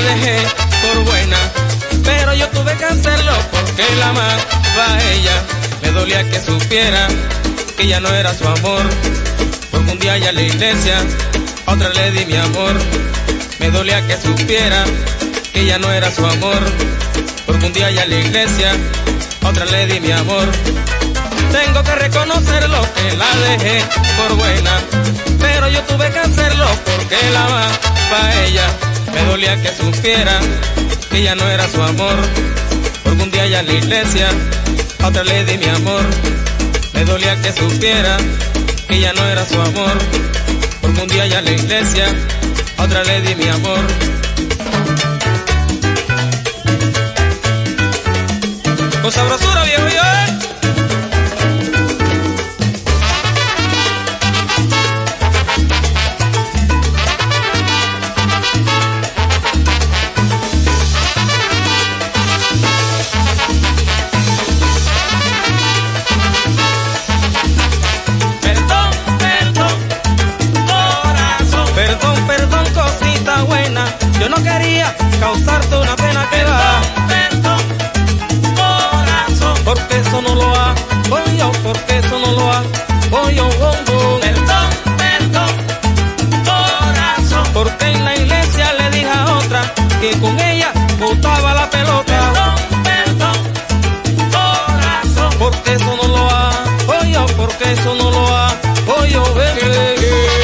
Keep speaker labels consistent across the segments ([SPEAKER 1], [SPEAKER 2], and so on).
[SPEAKER 1] dejé por buena, pero yo tuve que hacerlo porque la amaba a ella. Me dolía que supiera que ya no era su amor, porque un día allá en la iglesia a otra le di mi amor. Me dolía que supiera que ya no era su amor, porque un día allá en la iglesia a otra le di mi amor. Tengo que reconocerlo que la dejé por buena, pero yo tuve que hacerlo porque la amaba a ella. Me dolía que supiera que ya no era su amor, porque un día allá en la iglesia a otra le di mi amor. Me dolía que supiera que ya no era su amor, porque un día allá en la iglesia a otra le di mi amor. Con sabrosura, viejo, yo, yo no quería causarte una pena que va.
[SPEAKER 2] Perdón, corazón.
[SPEAKER 1] Porque eso no lo hago yo, porque eso no lo hago yo.
[SPEAKER 2] Perdón, corazón.
[SPEAKER 1] Porque en la iglesia le dije a otra que con ella botaba la pelota.
[SPEAKER 2] Perdón, corazón.
[SPEAKER 1] Porque eso no lo hago yo, porque eso no lo hago yo, bebé.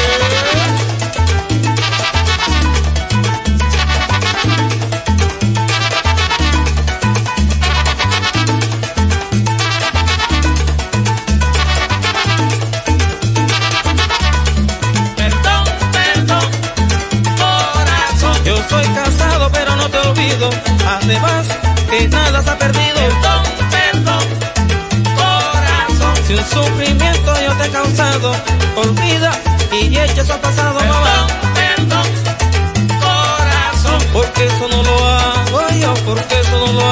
[SPEAKER 1] Además, que nada se ha perdido.
[SPEAKER 2] Perdón, corazón.
[SPEAKER 1] Si un sufrimiento yo te he causado, olvida y echa eso al pasado, mamá.
[SPEAKER 2] Perdón, corazón.
[SPEAKER 1] Porque eso no lo hago yo, porque eso no lo hago.